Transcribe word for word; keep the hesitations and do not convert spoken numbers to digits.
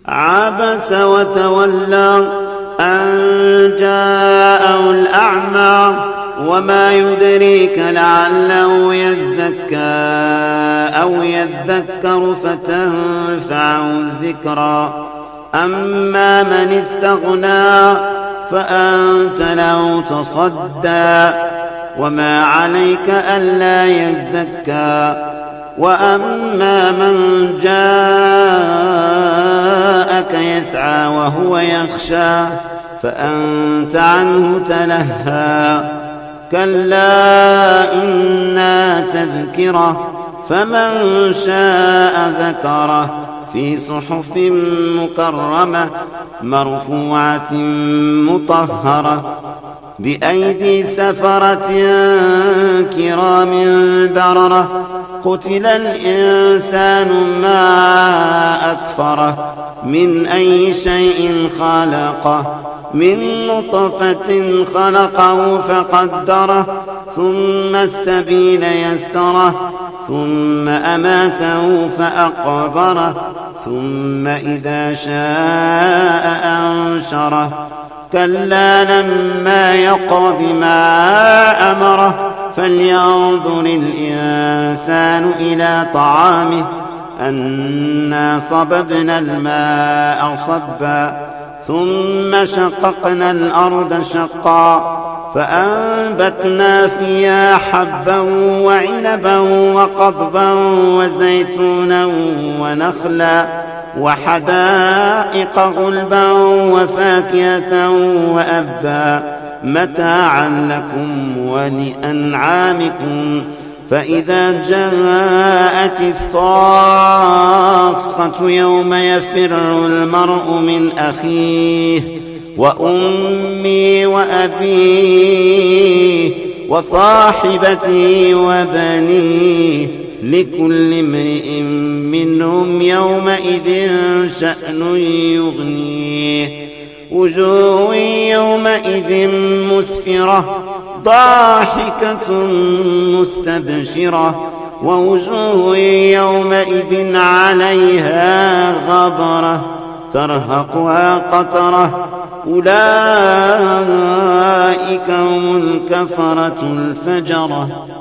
عبس وتولى أن جاءه الأعمى وما يدريك لعله يزكى أو يذكر فتنفعه الذكرى أما من استغنى فأنت له تصدى وما عليك ألا يزكى وأما من جاءك يسعى وهو يخشى فأنت عنه تلهى كلا إنها تذكرة فمن شاء ذكره في صحف مكرمة مرفوعة مطهرة بأيدي سفرة كرام بررة قتل الإنسان ما أكفره من أي شيء خلقه من نطفة خلقه فقدره ثم السبيل يسره ثم أماته فأقبره ثم إذا شاء أنشره كلا لما يقض ما أمره فلينظر الإنسان إلى طعامه أنا صببنا الماء صبا ثم شققنا الأرض شقا فأنبتنا فيها حبا وعنبا وقضبا وزيتونا ونخلا وحدائق غلبا وفاكهة وأبا متاعا لكم ولأنعامكم فإذا جاءت الصاخة يوم يفر المرء من أخيه وأمي وأبيه وصاحبته وبنيه لكل امرئ منهم يومئذ شأن يغنيه وجوه يومئذ مسفرة ضاحكة مستبشرة ووجوه يومئذ عليها غبرة ترهقها قترة أولئك هم الكفرة الفجرة.